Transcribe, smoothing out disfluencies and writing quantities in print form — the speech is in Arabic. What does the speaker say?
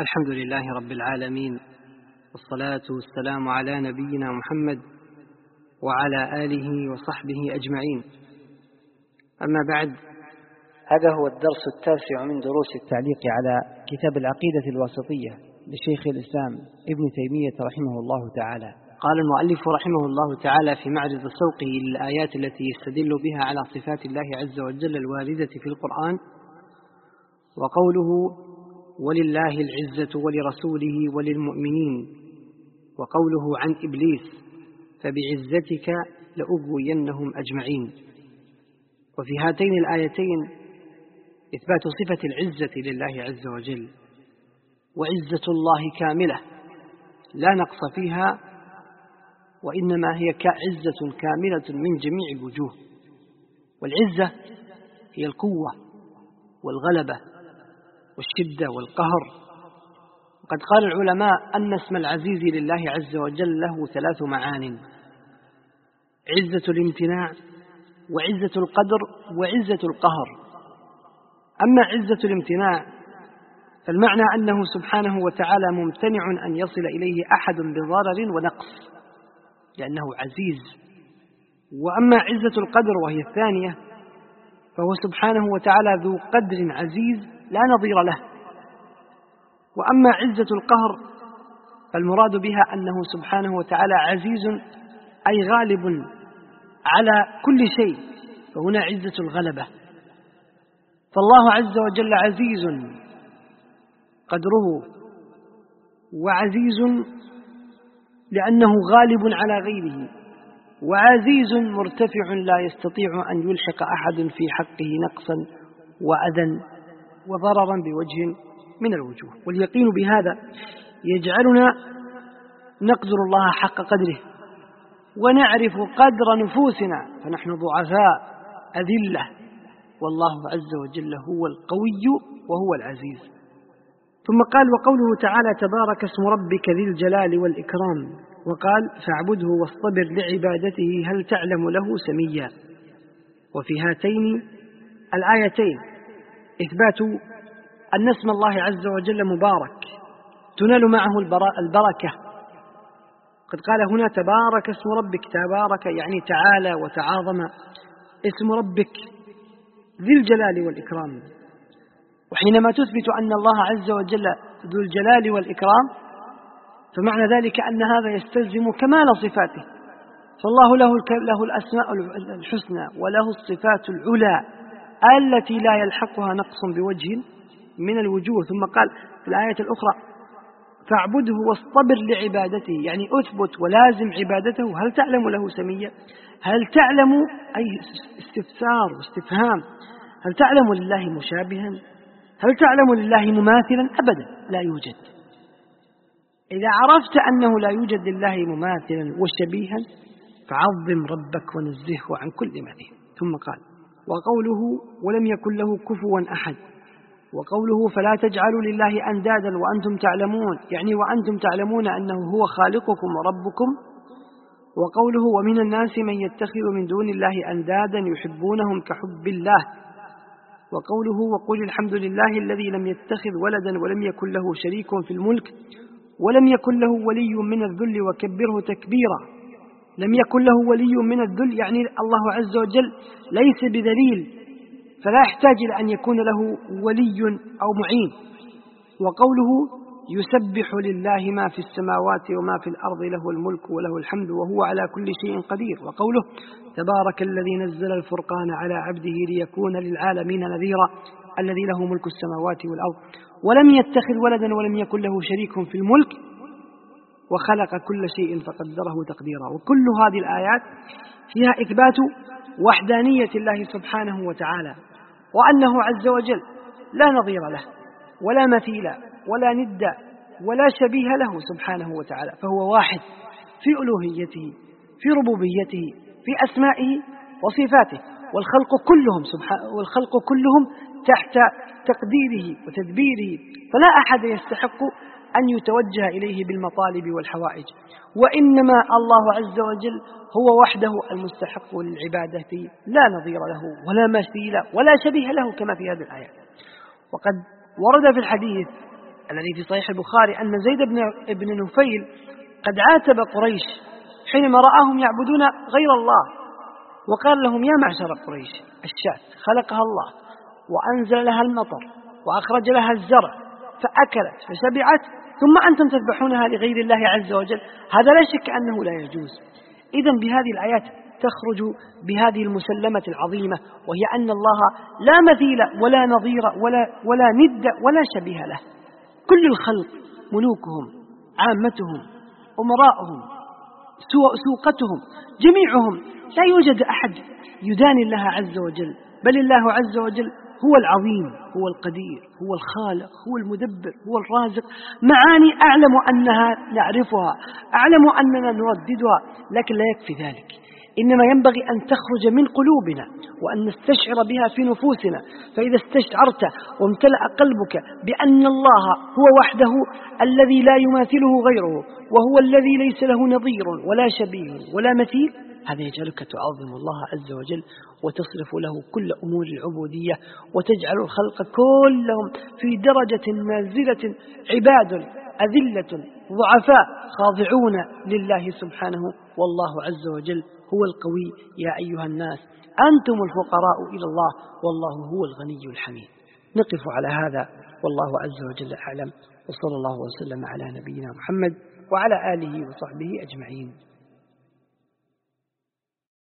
الحمد لله رب العالمين، والصلاة والسلام على نبينا محمد وعلى آله وصحبه أجمعين. أما بعد، هذا هو الدرس 9 من دروس التعليق على كتاب العقيدة الواسطية لشيخ الإسلام ابن تيمية رحمه الله تعالى. قال المؤلف رحمه الله تعالى في معرض سوقه للآيات التي يستدل بها على صفات الله عز وجل الواردة في القرآن: وقوله ولله العزة ولرسوله وللمؤمنين، وقوله عن إبليس فبعزتك لأغوينهم أجمعين. وفي هاتين الآيتين إثبات صفة العزة لله عز وجل، وعزة الله كاملة لا نقص فيها، وإنما هي عزة كاملة من جميع الوجوه. والعزة هي القوة والغلبة والشدة والقهر. وقد قال العلماء أن اسم العزيز لله عز وجل له 3 معان: عزة الامتناع، وعزة القدر، وعزة القهر. أما عزة الامتناع فالمعنى أنه سبحانه وتعالى ممتنع أن يصل إليه أحد بضرر ونقص لأنه عزيز. وأما عزة القدر وهي الثانية فهو سبحانه وتعالى ذو قدر عزيز لا نظير له. وأما عزة القهر فالمراد بها أنه سبحانه وتعالى عزيز أي غالب على كل شيء، فهنا عزة الغلبة. فالله عز وجل عزيز قدره، وعزيز لأنه غالب على غيره، وعزيز مرتفع لا يستطيع أن يلحق أحد في حقه نقصا وأذى وضررا بوجه من الوجوه. واليقين بهذا يجعلنا نقدر الله حق قدره، ونعرف قدر نفوسنا، فنحن ضعفاء أذلة، والله عز وجل هو القوي وهو العزيز. ثم قال: وقوله تعالى تبارك اسم ربك ذي الجلال والإكرام، وقال: فاعبده واصطبر لعبادته هل تعلم له سميا. وفي هاتين الآيتين إثبات أن اسم الله عز وجل مبارك تنال معه البركة. قد قال هنا تبارك اسم ربك، تبارك يعني تعالى وتعاظم اسم ربك ذي الجلال والإكرام. وحينما تثبت أن الله عز وجل ذو الجلال والإكرام فمعنى ذلك أن هذا يستلزم كمال صفاته، فالله له الأسماء الحسنى وله الصفات العلى التي لا يلحقها نقص بوجه من الوجوه. ثم قال في الآية الأخرى: فاعبده واصطبر لعبادته، يعني أثبت ولازم عبادته. هل تعلم له سميا؟ هل تعلم أي استفسار واستفهام، هل تعلم لله مشابها؟ هل تعلم لله مماثلا؟ أبدا لا يوجد. إذا عرفت أنه لا يوجد لله مماثلا وشبيها فعظم ربك ونزهه عن كل مثيل. ثم قال: وقوله ولم يكن له كفوا أحد، وقوله فلا تجعلوا لله أندادا وأنتم تعلمون، يعني وأنتم تعلمون أنه هو خالقكم وربكم. وقوله ومن الناس من يتخذ من دون الله أندادا يحبونهم كحب الله. وقوله وقل الحمد لله الذي لم يتخذ ولدا ولم يكن له شريك في الملك ولم يكن له ولي من الذل وكبره تكبيرا. لم يكن له ولي من الذل يعني الله عز وجل ليس بذليل، فلا يحتاج إلى أن يكون له ولي أو معين. وقوله يسبح لله ما في السماوات وما في الأرض له الملك وله الحمد وهو على كل شيء قدير. وقوله تبارك الذي نزل الفرقان على عبده ليكون للعالمين نذيرا الذي له ملك السماوات والأرض ولم يتخذ ولدا ولم يكن له شريك في الملك وخلق كل شيء فقدره تقديرا. وكل هذه الآيات فيها إثبات وحدانية الله سبحانه وتعالى، وأنه عز وجل لا نظير له ولا مثيل ولا ند ولا شبيه له سبحانه وتعالى، فهو واحد في ألوهيته، في ربوبيته، في أسمائه وصفاته، والخلق كلهم تحت تقديره وتدبيره، فلا أحد يستحق أن يتوجه إليه بالمطالب والحوائج، وإنما الله عز وجل هو وحده المستحق للعبادة لا نظير له ولا مثيل ولا شبيه له كما في هذه الآية. وقد ورد في الحديث الذي في صحيح البخاري أن زيد بن نفيل قد عاتب قريش حينما رآهم يعبدون غير الله، وقال لهم: يا معشر قريش، الشاة خلقها الله وأنزل لها المطر وأخرج لها الزرع فأكلت فشبعت، ثم أنتم تذبحونها لغير الله عز وجل، هذا لا شك أنه لا يجوز. إذن بهذه الآيات تخرج بهذه المسلمة العظيمة، وهي أن الله لا مثيل ولا نظير ولا ند ولا شبيه له. كل الخلق، ملوكهم، عامتهم، أمراؤهم، سوقتهم، جميعهم، لا يوجد أحد يداني الله عز وجل، بل الله عز وجل هو العظيم، هو القدير، هو الخالق، هو المدبر، هو الرازق. معاني أعلم أنها نعرفها، أعلم أننا نرددها، لكن لا يكفي ذلك. إنما ينبغي أن تخرج من قلوبنا وأن نستشعر بها في نفوسنا. فإذا استشعرت وامتلأ قلبك بأن الله هو وحده الذي لا يماثله غيره، وهو الذي ليس له نظير ولا شبيه ولا مثيل، هذا يجعلك تعظم الله عز وجل وتصرف له كل أمور العبودية، وتجعل الخلق كلهم في درجة نازلة، عباد أذلة ضعفاء خاضعون لله سبحانه، والله عز وجل هو القوي. يا أيها الناس أنتم الفقراء إلى الله والله هو الغني الحميد. نقف على هذا والله عز وجل أعلم، وصلى الله وسلم على نبينا محمد وعلى آله وصحبه أجمعين.